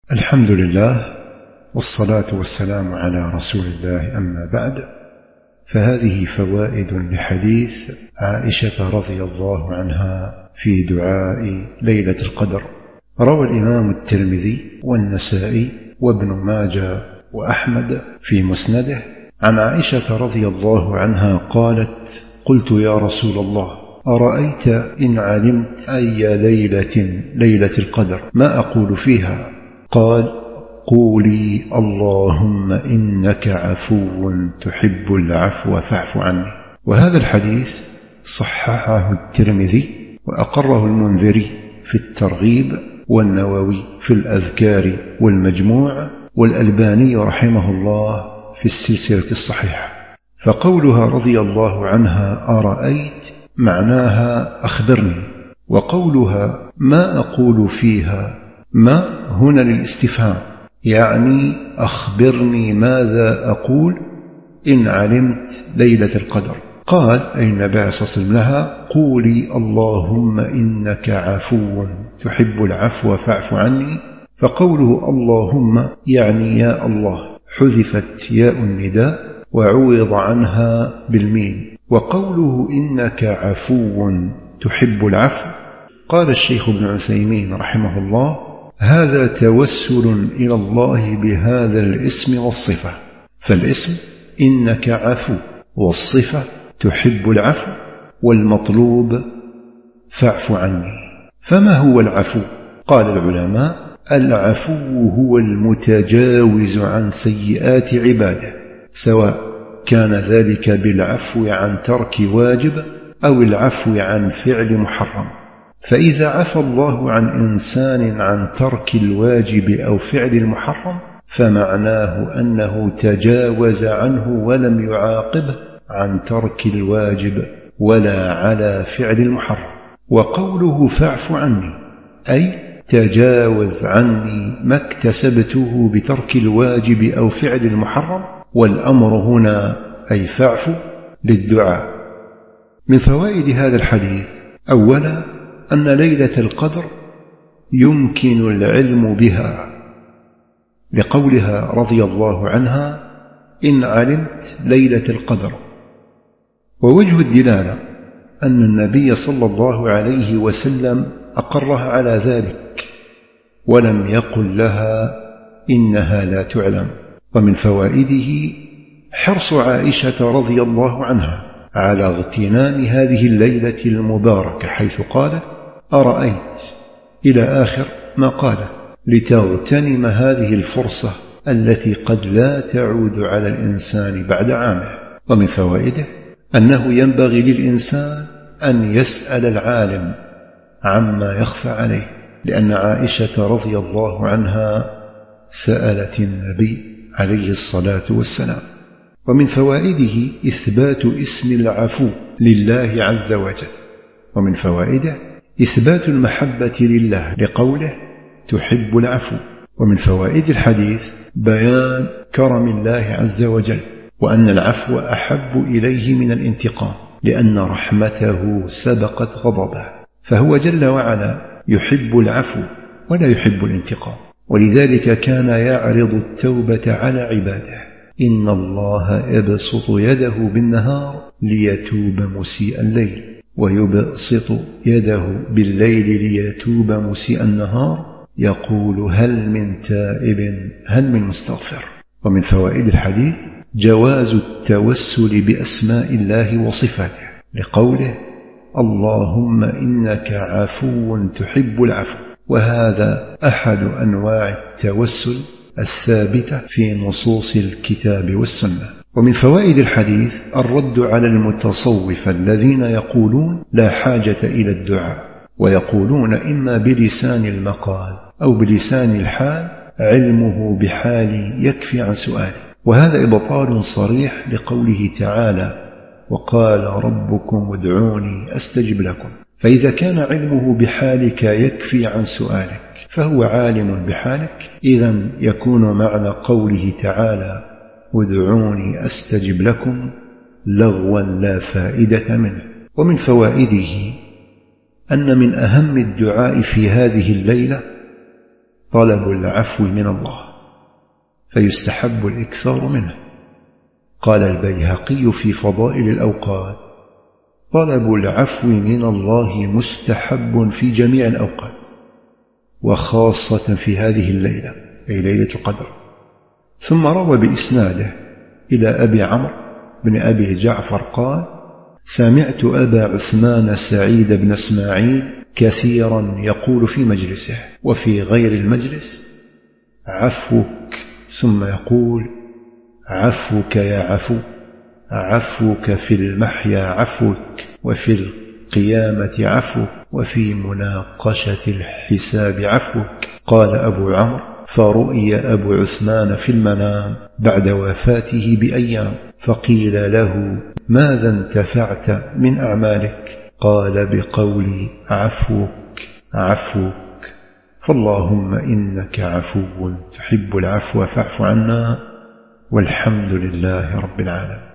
الحمد لله والصلاة والسلام على رسول الله، أما بعد، فهذه فوائد لحديث عائشة رضي الله عنها في دعاء ليلة القدر. روى الإمام الترمذي والنسائي وابن ماجه وأحمد في مسنده عن عائشة رضي الله عنها قالت: قلت يا رسول الله، أرأيت إن علمت أي ليلة القدر ما أقول فيها؟ قال: قولي اللهم إنك عفو تحب العفو فاعف عني. وهذا الحديث صححه الترمذي وأقره المنذري في الترغيب، والنووي في الأذكار والمجموع، والألباني رحمه الله في السلسلة الصحيحة. فقولها رضي الله عنها أرأيت معناها أخبرني، وقولها ما أقول فيها ما هنا للاستفهام، يعني أخبرني ماذا أقول إن علمت ليلة القدر. قال أي النبي صلى الله عليه وسلم لها: قولي اللهم إنك عفو تحب العفو فاعف عني. فقوله اللهم يعني يا الله، حذفت ياء النداء وعوض عنها بالميم. وقوله إنك عفو تحب العفو، قال الشيخ ابن عثيمين رحمه الله: هذا توسل إلى الله بهذا الاسم والصفة. فالاسم إنك عفو، والصفة تحب العفو، والمطلوب فاعف عني. فما هو العفو؟ قال العلماء: العفو هو المتجاوز عن سيئات عباده، سواء كان ذلك بالعفو عن ترك واجب أو العفو عن فعل محرم. فإذا عفى الله عن إنسان عن ترك الواجب أو فعل المحرم، فمعناه أنه تجاوز عنه ولم يعاقبه عن ترك الواجب ولا على فعل المحرم. وقوله فاعف عني أي تجاوز عني ما اكتسبته بترك الواجب أو فعل المحرم، والأمر هنا أي فاعف للدعاء. من فوائد هذا الحديث: أولا أن ليلة القدر يمكن العلم بها، لقولها رضي الله عنها: إن علمت ليلة القدر. ووجه الدلالة أن النبي صلى الله عليه وسلم أقرها على ذلك ولم يقل لها إنها لا تعلم. ومن فوائده حرص عائشة رضي الله عنها على اغتنام هذه الليلة المباركة، حيث قالت: أرأيت إلى آخر ما قاله، لتغتنم هذه الفرصة التي قد لا تعود على الإنسان بعد عامه. ومن فوائده أنه ينبغي للإنسان أن يسأل العالم عما يخفى عليه، لأن عائشة رضي الله عنها سألت النبي عليه الصلاة والسلام. ومن فوائده إثبات اسم العفو لله عز وجل. ومن فوائده إثبات المحبة لله، لقوله تحب العفو. ومن فوائد الحديث بيان كرم الله عز وجل، وأن العفو أحب إليه من الانتقام، لأن رحمته سبقت غضبه، فهو جل وعلا يحب العفو ولا يحب الانتقام. ولذلك كان يعرض التوبة على عباده: إن الله يبسط يده بالنهار ليتوب مسيء الليل، ويبسط يده بالليل ليتوب مسيء النهار، يقول هل من تائب هل من مستغفر. ومن فوائد الحديث جواز التوسل بأسماء الله وصفاته، لقوله اللهم إنك عفو تحب العفو. وهذا أحد أنواع التوسل الثابتة في نصوص الكتاب والسنة. ومن فوائد الحديث الرد على المتصوفة الذين يقولون لا حاجة إلى الدعاء، ويقولون إما بلسان المقال أو بلسان الحال علمه بحالي يكفي عن سؤالي. وهذا إبطال صريح لقوله تعالى: وقال ربكم ادعوني أستجب لكم. فإذا كان علمه بحالك يكفي عن سؤالك فهو عالم بحالك، إذن يكون معنى قوله تعالى ادعوني أستجب لكم لغوا لا فائدة منه. ومن فوائده أن من أهم الدعاء في هذه الليلة طلب العفو من الله، فيستحب الإكثار منه. قال البيهقي في فضائل الأوقات: طلب العفو من الله مستحب في جميع الأوقات، وخاصة في هذه الليلة، أي ليلة القدر. ثم روى بإسناده إلى أبي عمرو بن أبي جعفر قال: سمعت أبا عثمان سعيد بن اسماعيل كثيرا يقول في مجلسه وفي غير المجلس: عفوك، ثم يقول: عفوك يا عفو، عفوك في المحيا عفوك، وفي القيامة عفوك، وفي مناقشة الحساب عفوك. قال أبو عمرو: فرؤي أبو عثمان في المنام بعد وفاته بأيام، فقيل له: ماذا انتفعت من أعمالك؟ قال: بقولي عفوك عفوك. فاللهم إنك عفو تحب العفو فاعف عنا، والحمد لله رب العالمين.